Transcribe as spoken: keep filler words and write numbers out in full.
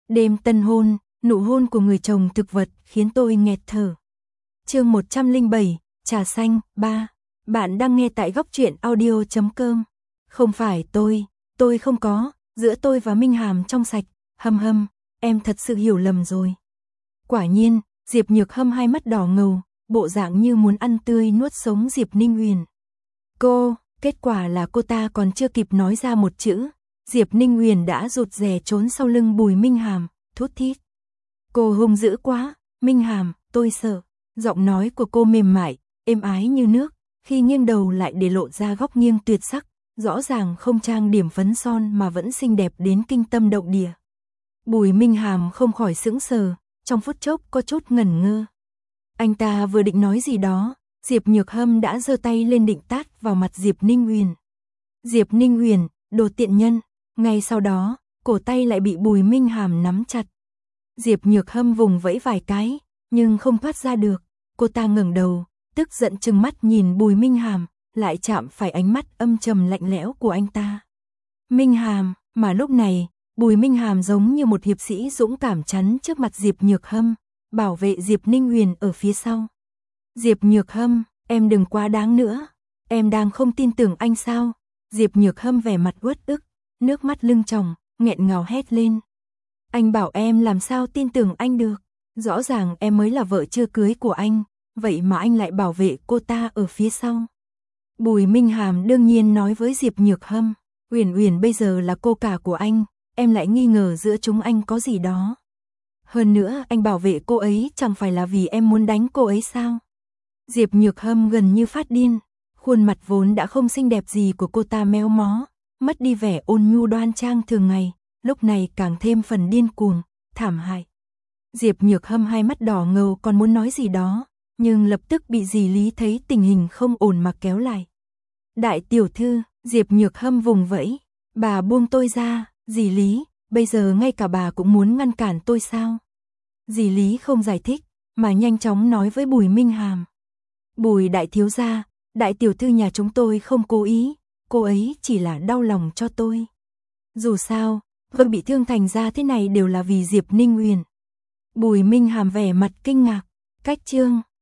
Đêm tân hôn, nụ hôn của người chồng thực vật khiến tôi nghẹt thở. Chương một trăm lẻ bảy, trà xanh, ba. Bạn đang nghe tại góc truyện audio chấm com. Không phải tôi, tôi không có, giữa tôi và Minh Hàm trong sạch, hâm hâm, em thật sự hiểu lầm rồi. Quả nhiên, Diệp Nhược Hâm hai mắt đỏ ngầu, bộ dạng như muốn ăn tươi nuốt sống Diệp Ninh Huyền. Cô, kết quả là cô ta còn chưa kịp nói ra một chữ, Diệp Ninh Huyền đã rụt rè trốn sau lưng Bùi Minh Hàm, thút thít. Cô hung dữ quá, Minh Hàm, tôi sợ. Giọng nói của cô mềm mại, êm ái như nước, khi nghiêng đầu lại để lộ ra góc nghiêng tuyệt sắc, rõ ràng không trang điểm phấn son mà vẫn xinh đẹp đến kinh tâm động địa. Bùi Minh Hàm không khỏi sững sờ, trong phút chốc có chút ngẩn ngơ. Anh ta vừa định nói gì đó, Diệp Nhược Hâm đã giơ tay lên định tát vào mặt Diệp Ninh Huyền. Diệp Ninh Huyền, đồ tiện nhân, ngay sau đó, cổ tay lại bị Bùi Minh Hàm nắm chặt. Diệp Nhược Hâm vùng vẫy vài cái, nhưng không thoát ra được, cô ta ngẩng đầu, tức giận trừng mắt nhìn Bùi Minh Hàm, lại chạm phải ánh mắt âm trầm lạnh lẽo của anh ta. Minh Hàm, mà lúc này, Bùi Minh Hàm giống như một hiệp sĩ dũng cảm chắn trước mặt Diệp Nhược Hâm, bảo vệ Diệp Ninh Huyền ở phía sau. Diệp Nhược Hâm, em đừng quá đáng nữa, em đang không tin tưởng anh sao? Diệp Nhược Hâm vẻ mặt uất ức, nước mắt lưng tròng, nghẹn ngào hét lên. Anh bảo em làm sao tin tưởng anh được, rõ ràng em mới là vợ chưa cưới của anh, vậy mà anh lại bảo vệ cô ta ở phía sau. Bùi Minh Hàm đương nhiên nói với Diệp Nhược Hâm, Uyển Uyển bây giờ là cô cả của anh, em lại nghi ngờ giữa chúng anh có gì đó. Hơn nữa anh bảo vệ cô ấy chẳng phải là vì em muốn đánh cô ấy sao? Diệp Nhược Hâm gần như phát điên, khuôn mặt vốn đã không xinh đẹp gì của cô ta méo mó, mất đi vẻ ôn nhu đoan trang thường ngày, lúc này càng thêm phần điên cuồng, thảm hại. Diệp Nhược Hâm hai mắt đỏ ngầu còn muốn nói gì đó, nhưng lập tức bị dì Lý thấy tình hình không ổn mà kéo lại. Đại tiểu thư, Diệp Nhược Hâm vùng vẫy, bà buông tôi ra, dì Lý, bây giờ ngay cả bà cũng muốn ngăn cản tôi sao? Dì Lý không giải thích, mà nhanh chóng nói với Bùi Minh Hàm. Bùi đại thiếu gia, đại tiểu thư nhà chúng tôi không cố ý, cô ấy chỉ là đau lòng cho tôi. Dù sao, tôi bị thương thành ra thế này đều là vì Diệp Ninh Huyền. Bùi Minh Hàm vẻ mặt kinh ngạc, cách chương.